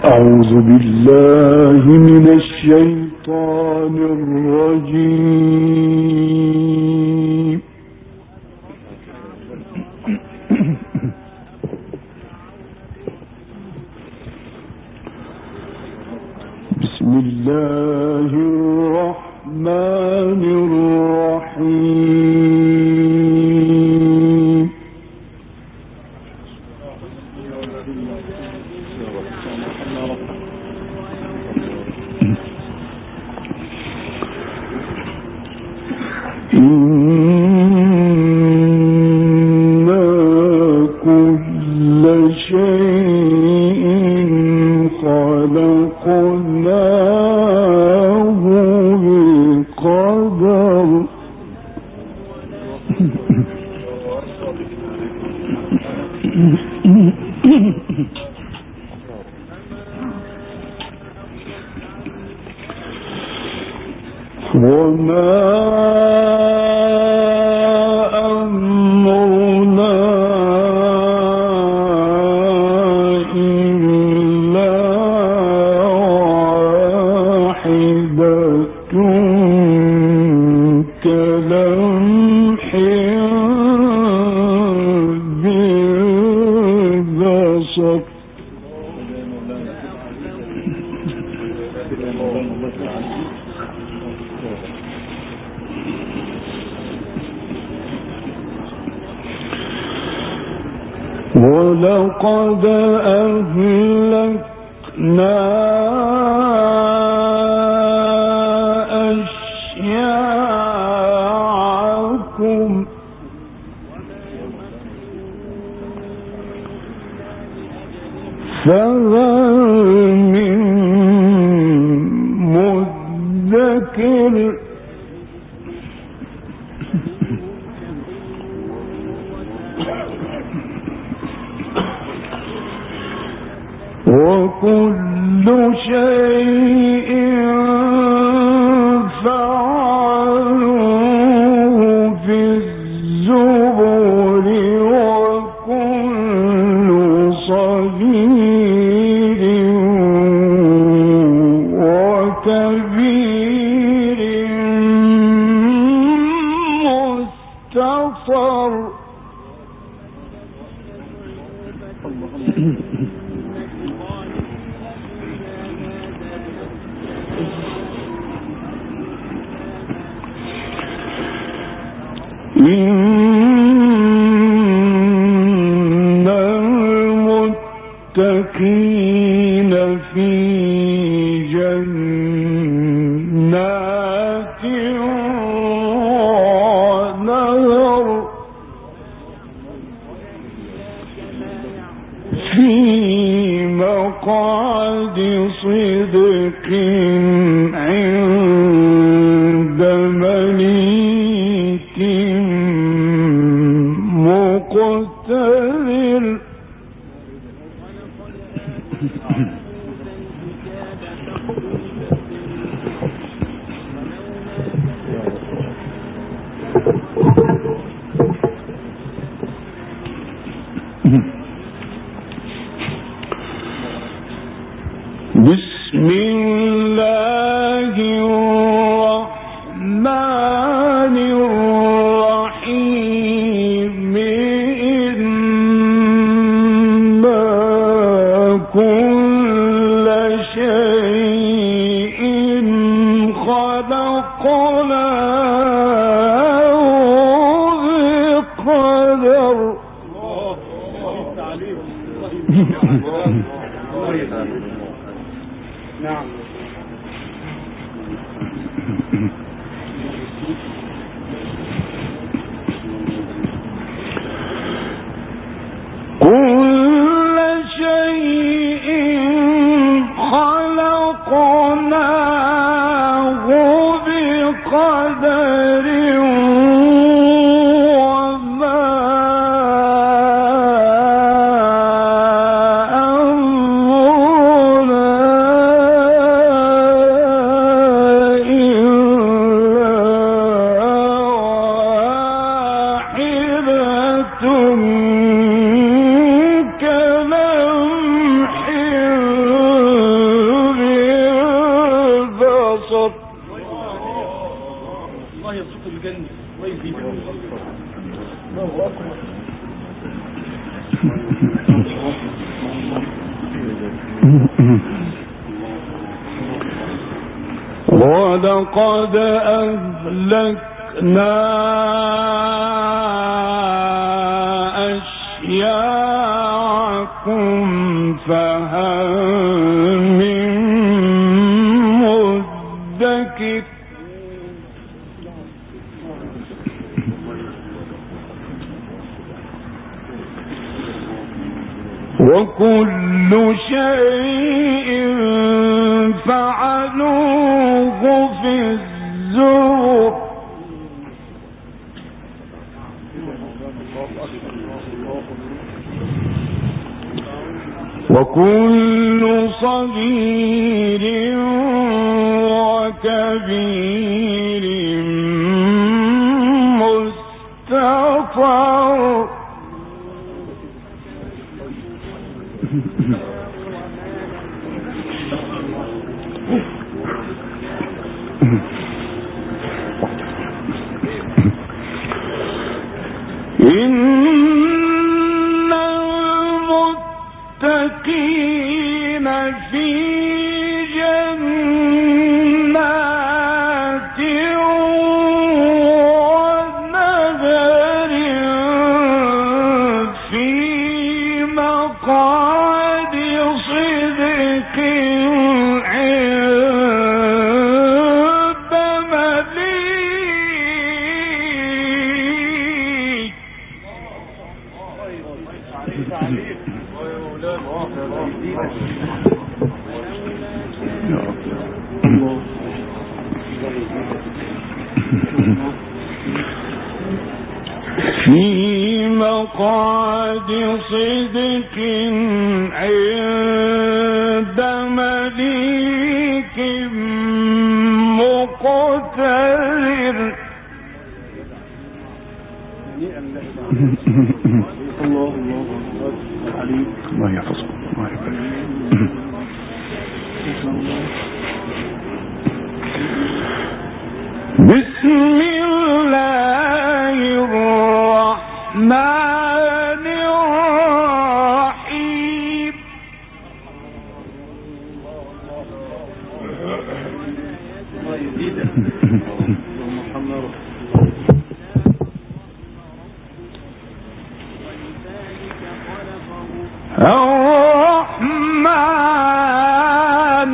أعوذ بالله من الشيطان الرجيم. بسم الله الرحمن الرحيم. إنا كل شيء خلقناه بقدر. وما أمرنا إلا واحدة كلمح بالبصر. ولقد أهلكنا أشياعكم فهل من مدكر. وكل شيء فعلوه في الزبر. وكل صغير وكبير مستطر. إن المتقين في جنات ونهر في مقعد صدق عند مليك مقتدر. بسم الله الرحمن الرحيم. إنا كل شيء خلقناه بقدر. نعم. كل شيء خلقناه بقدر. ولقد أهلكنا أشياعكم فهل من مدكر وكل شيء فعلوه في الزبر وكل صغير وكبير مستطر إن المتقين في جنات ونهر في مقعد صدق عند في مقعد صدق عند مليك مقتدر الله يحفظكم الله يبارك. بسم الله الرحمن الرحيم الرحمن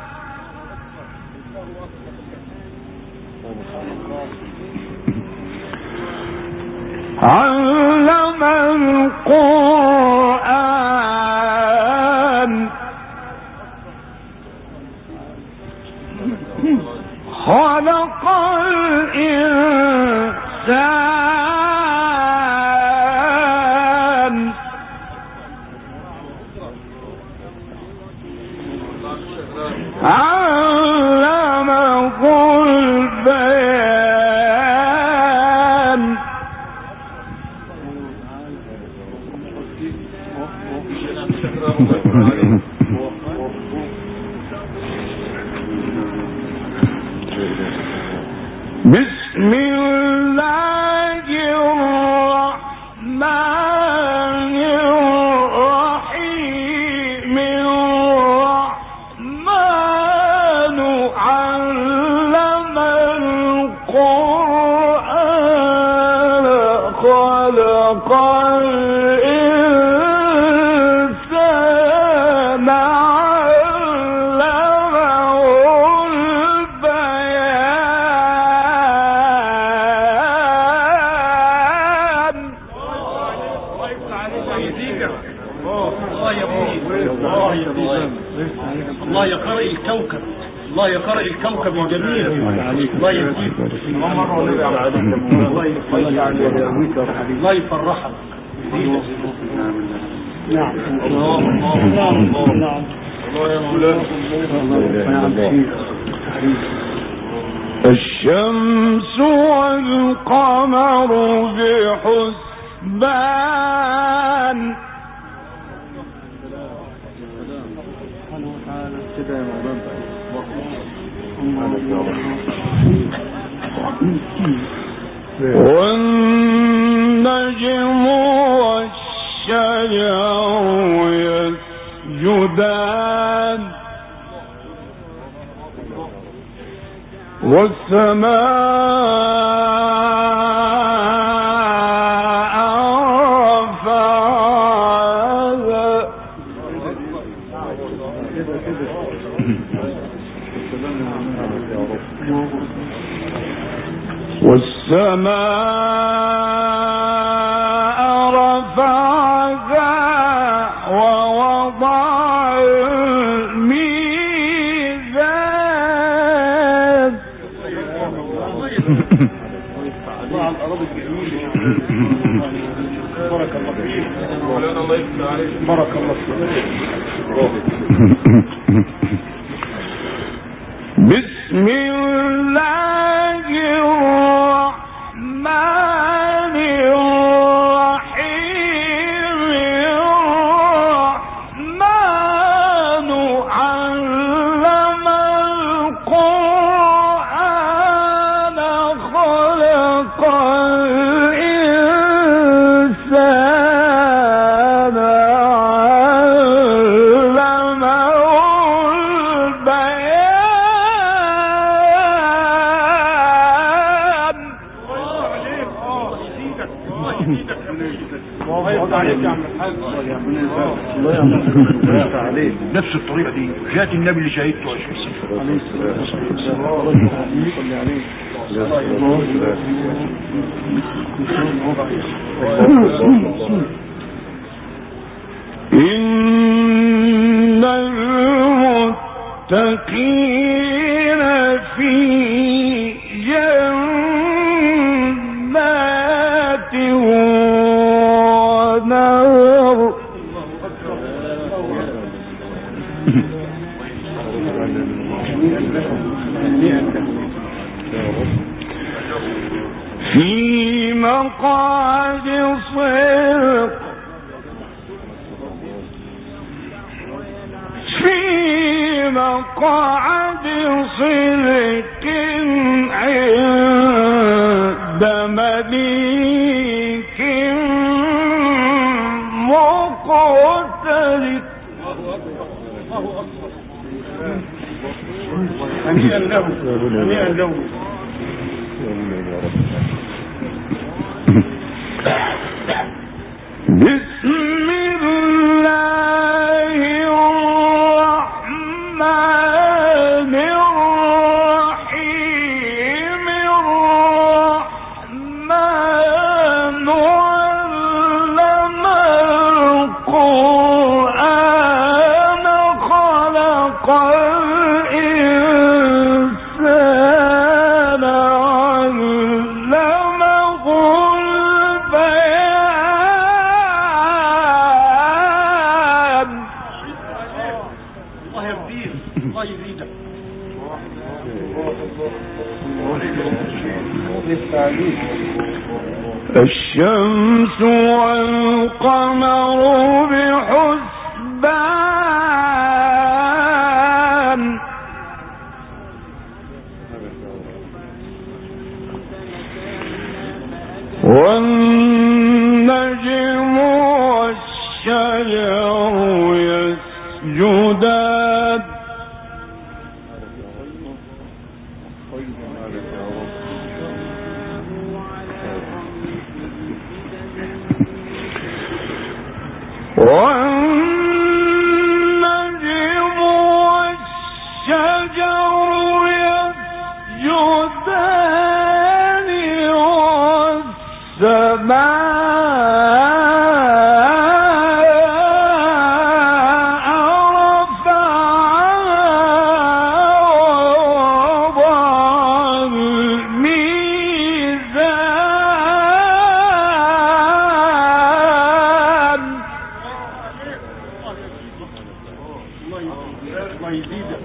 علم القرآن خلق الإنسان علمه البيان بسم الله الرحمن الرحيم الرحمن علم القرآن خلق الإنسان علمه البيان الله يقرأ الكوكب الله يقرأ الكوكب الجميل الله يهديك الله يفرحك نعم الله يا مولانا الشمس والقمر بحسبان والنجم والشجر والشجر يسجدان والسماء رفعها ووضع الميزان الله على الأراضي الجميلة. بارك الله فيك. مولانا الله يفتح عليك. بارك الله فيك. بسم الله الرحمن الرحيم الرحمن علم القرآن خلق الإنسان علمه البيان. نفس الطريقة دي جاءت النبي اللي شهدته عليه إن المتقين في جنات ونهر في مقعد صدق مقعد صدق عند مليك مقتدر. هنيئا له هنيئا له. بسم الله الرحمن الرحيم الرحمن علم القرآن خلق الإنسان علمه البيان. الله يهديك الله يزيدك. الشمس والقمر بحسبان والنجم والشجر يسجدان والنجم والشجر يسجدان والسماء رفعها ووضع الميزان. الله يزيدك.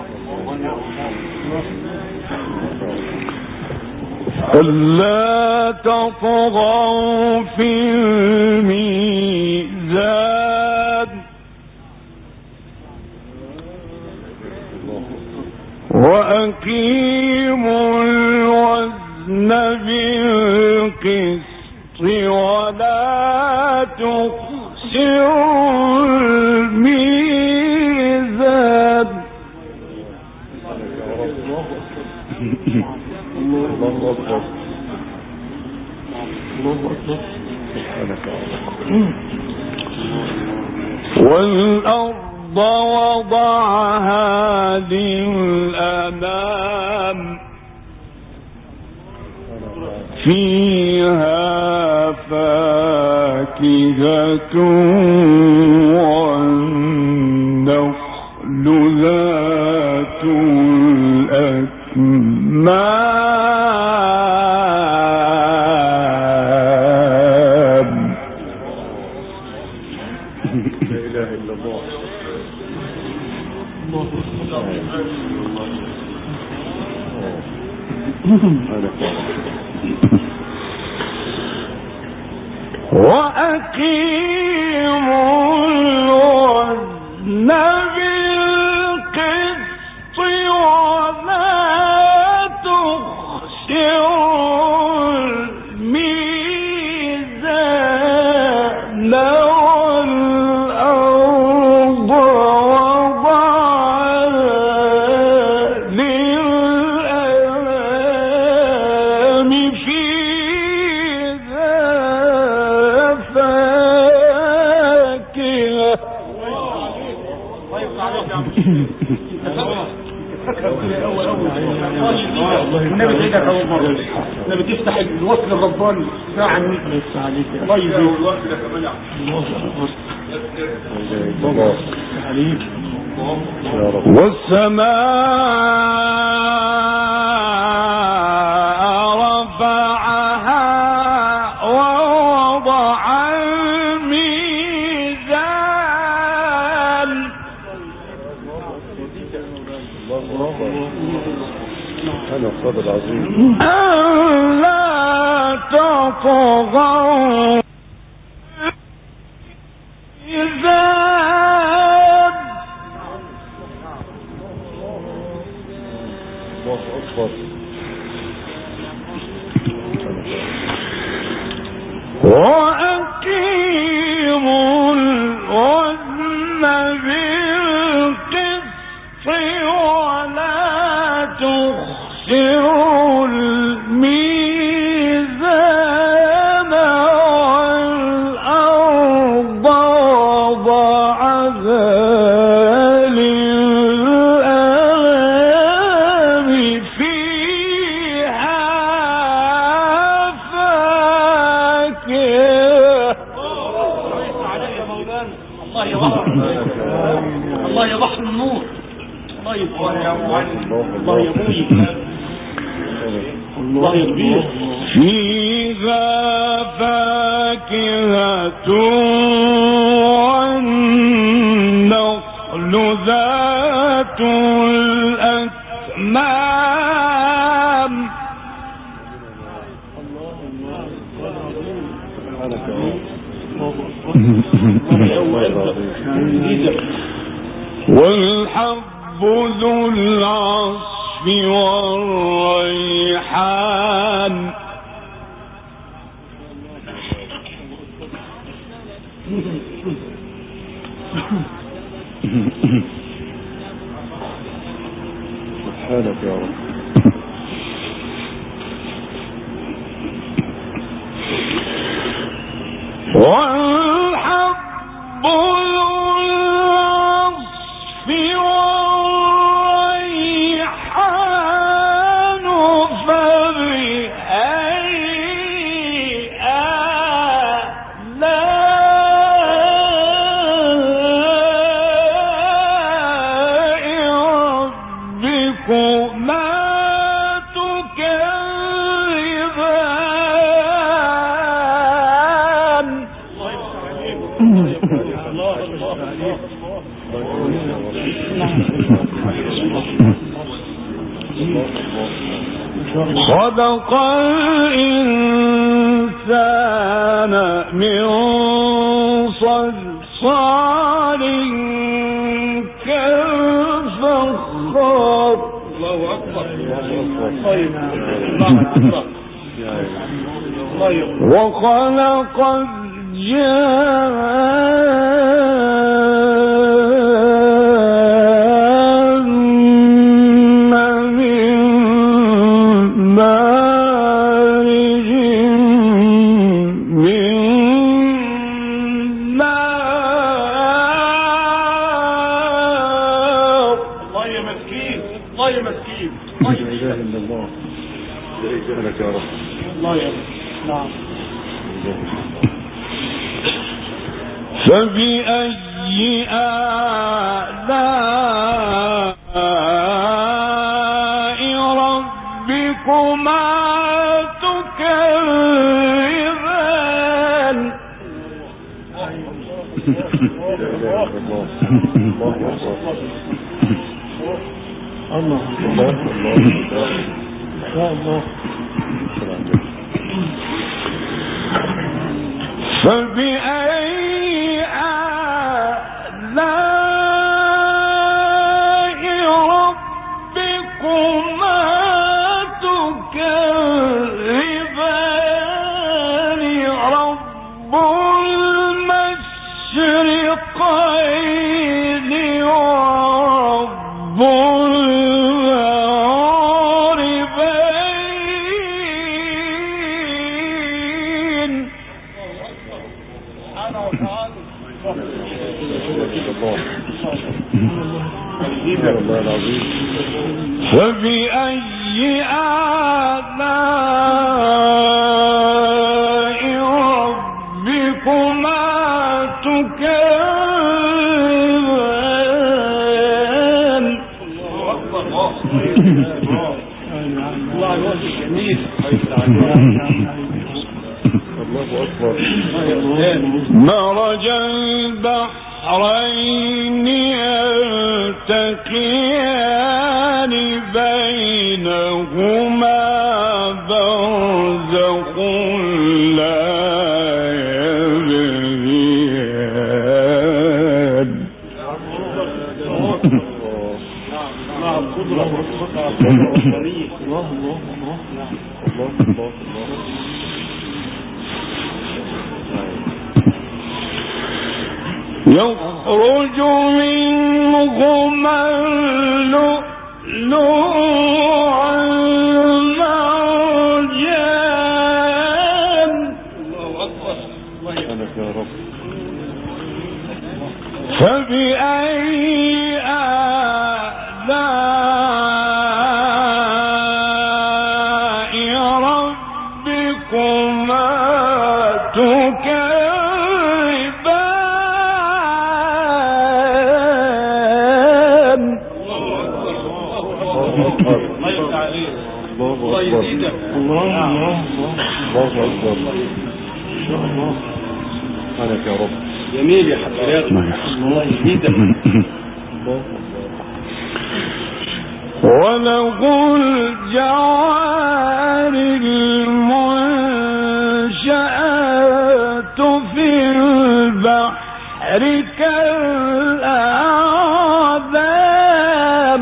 ألا تطغوا في الميزان وأقيموا الوزن بالقسط ولا تخسروا الميزان. والأرض وضعها للأنام فيها فاكهة والنخل ذات الأكمام. لا إله إلا الله. وأقيموا الوزن بالقسط ولا تخسروا الميزان. والأرض وضعها للأنام فيها فاكهة. النبي تعيدك أول مرة. النبي تفتح الوصل الرباني ساعة من الله يزيد والسماء رفعها ووضع الميزان. أنا الصبر العظيم. ألا تطغوا الميزان. الله أكبر. وأقيموا الوزن بالقسط ولا تخسروا الميزان. والأرض وضعها للأنام فيها فاكهة. الله يا بحر النور. الله يا الله يا ابوي. الله يا كبير. فيها فاكهة والنخل ذات الأكمام. والحب ذو العصف والريحان. سبحانك يا رب. والحب ذو العصف والريحان فبأي آلاء ربكما تكذبان. خلق الإنسان من صلصال كالفخار. الله أكبر. وخلق الجان الله يا مسكين. لا اله الا الله. سبحانك يا رب. الله يا رب. نعم. فبأي آلاء ربكما تكذبان. لا اله الا الله. الله اكبر. الله. فبأي آلاء ربكما تكذبان. رب المشرقين ورب المغربين. الله العظيم. فبأي آلاء ربكما تكذبان. الله جميل. الله اكبر. مرج البحرين يلتقيان بينهما برزخ لا يبغيان. يخرج منهما اللؤلؤ والمرجان. سبحانك يا رب. فبأي آلاء ربكما تكذبان. الله يزيدك. الله اكبر. سبحانك يا رب. جميل يا حضرتك. الله يزيدك. وله الجوار المنشآت في البحر كالأعلام.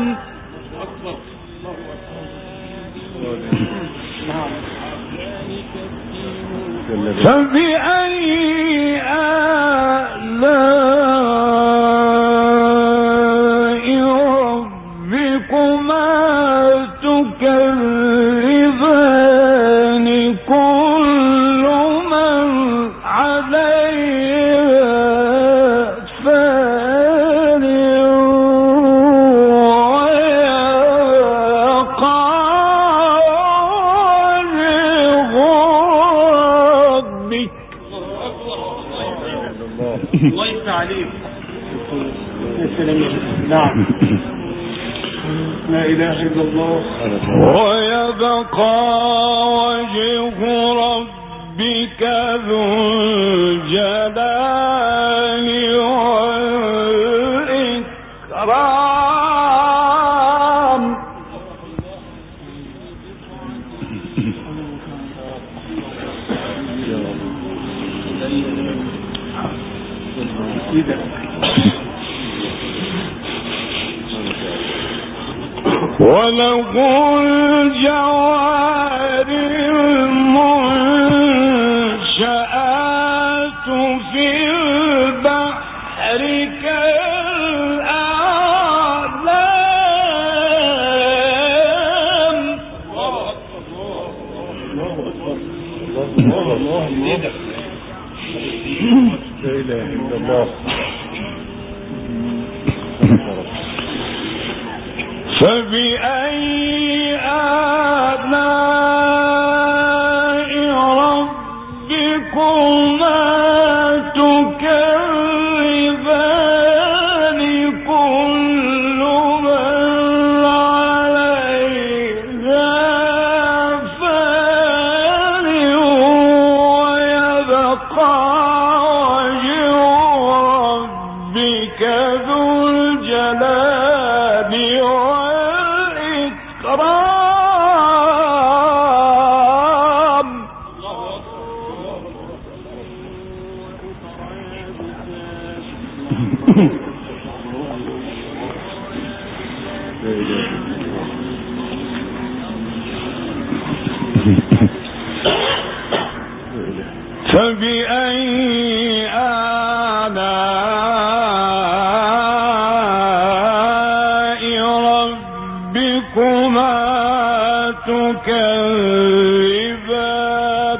فبأي آلاء ربكما تكذبان. كل من عليها فان ويبقى الله يفتح عليك. يا سلام. نعم. لا اله الا الله. ويبقى وجه ربك ذو الجلال والإكرام. وله الجوار المنشآت في البحر كالأعلام. لا اله الا الله. فبأي آلاء ربكما تكذبان كل من عليها فان ويبقى وجه ربك ذو الجلال والإكرام. فبأي آلاء ربكما تكذبان.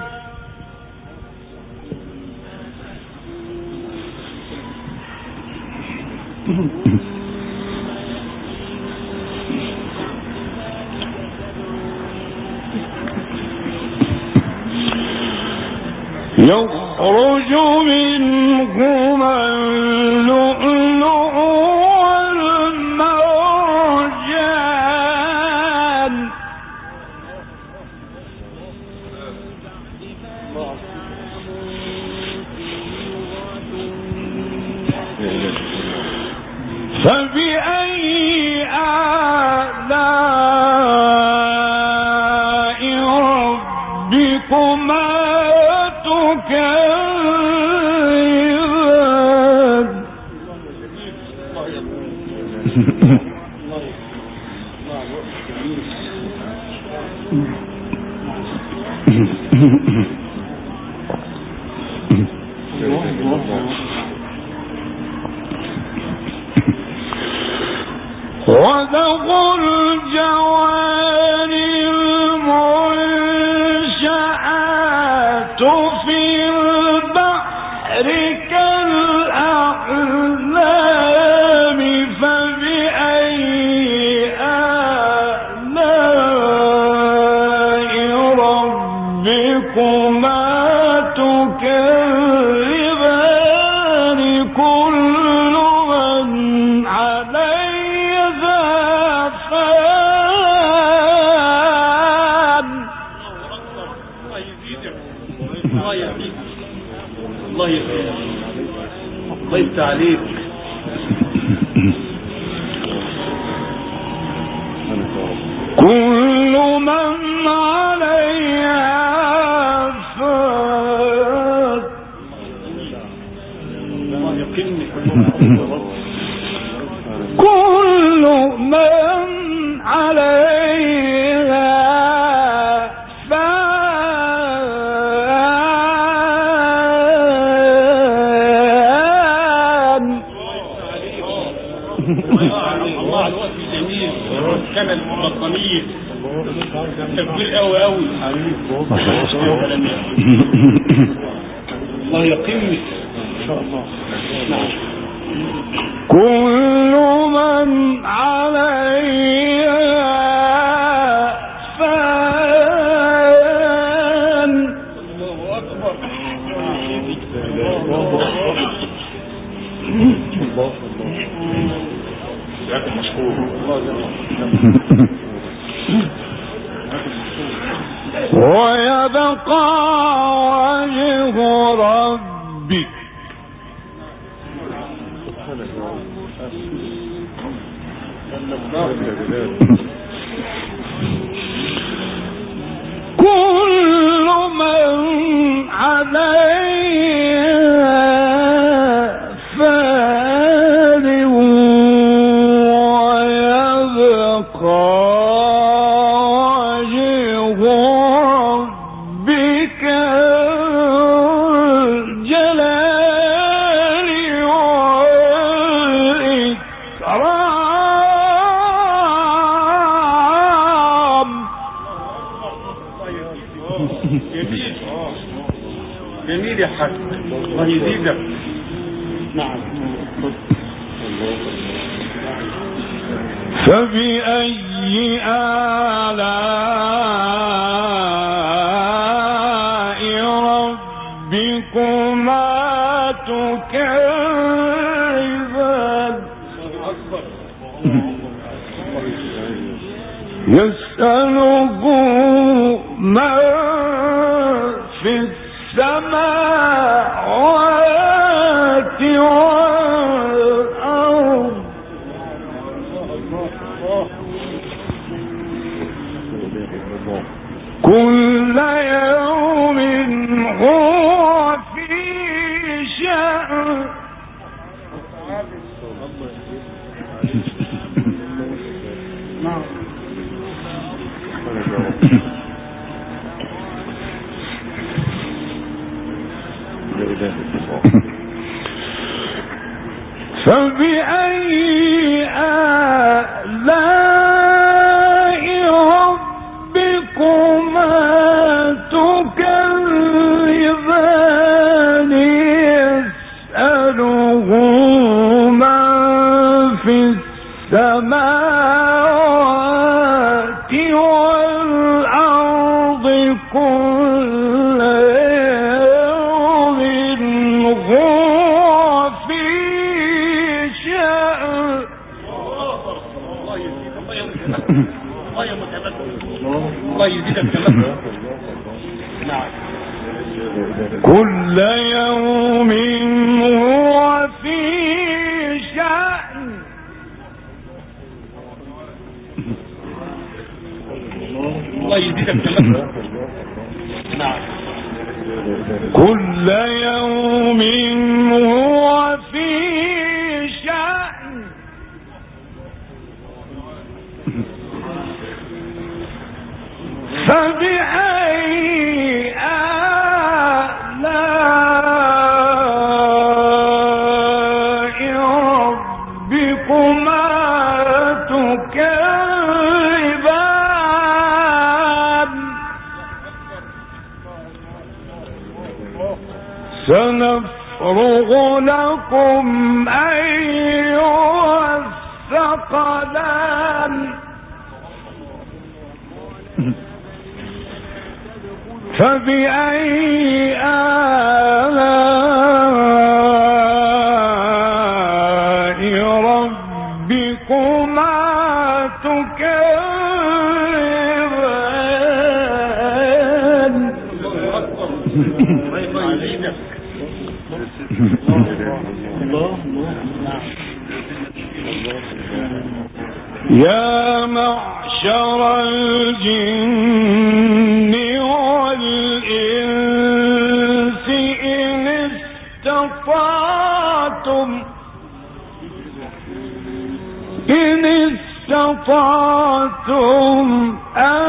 يخرج منهما اللؤلؤ والمرجان. فبأي آلاء ربكما تكذبان. وله الجوار المنشآت في البحر كالأعلام. فبأي آلاء ربكما تكذبان كل من عليها فان. الله يخير، الله يفتح عليك. كل من عليها فان. الله يقيمني. كل من عليها فان. الله على الوقت الجميل كان المبطنين تكبير قوي قوي. الله يقيمني ان شاء الله. كل من عليها فان. الله اكبر. يا مشكور. ويبقى وجه ربك كل من عليها فان ويبقى وجه ربك الجلال والإكرام. جميل يا حاج، الله يزيدك. نعم. فبأي آلاء ربكما تكذبان يسأله من في السماوات والأرض كل يوم هو في شأن فبأي آلاء ربكما تكذبان يسأله من في السماوات والأرض كل يوم هو في شأن الله يزيدك كلام. نعم. كل يوم هو في شأن الله يزيدك كلام. نعم. كل يوم هو في شأن فبأي آلاء ربكما تكذبان سنفرغ لكم أيها الثقلان فبأي آلاء ربكما تكذبان يا معشر الجن والإنس إن استطعتم أن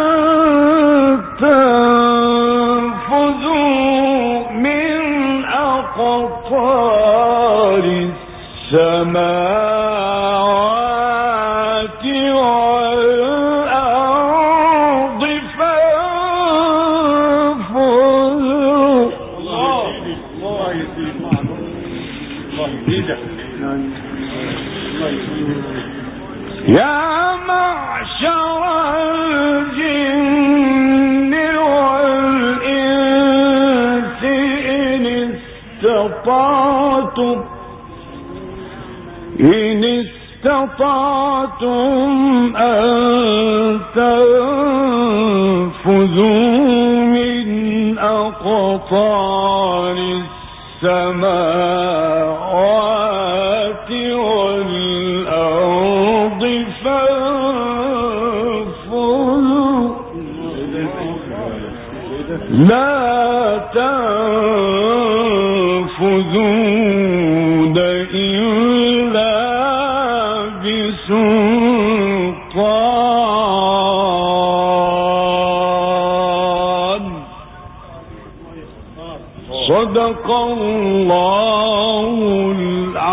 تنفذوا من أقطار السماوات والأرض فانفذوا. الله يزيدك. يا معشر الجن والإنس إن استطعتم أن تنفذوا من أقطار السماوات والأرض فانفذوا لا تنفذون إلا بسلطان. صدق الله العظيم.